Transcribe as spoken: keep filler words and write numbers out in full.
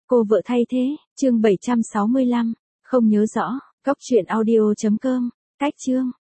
Cô vợ thay thế, chương bảy trăm sáu mươi lăm, không nhớ rõ, cóc truyện audio chấm com, cách chương.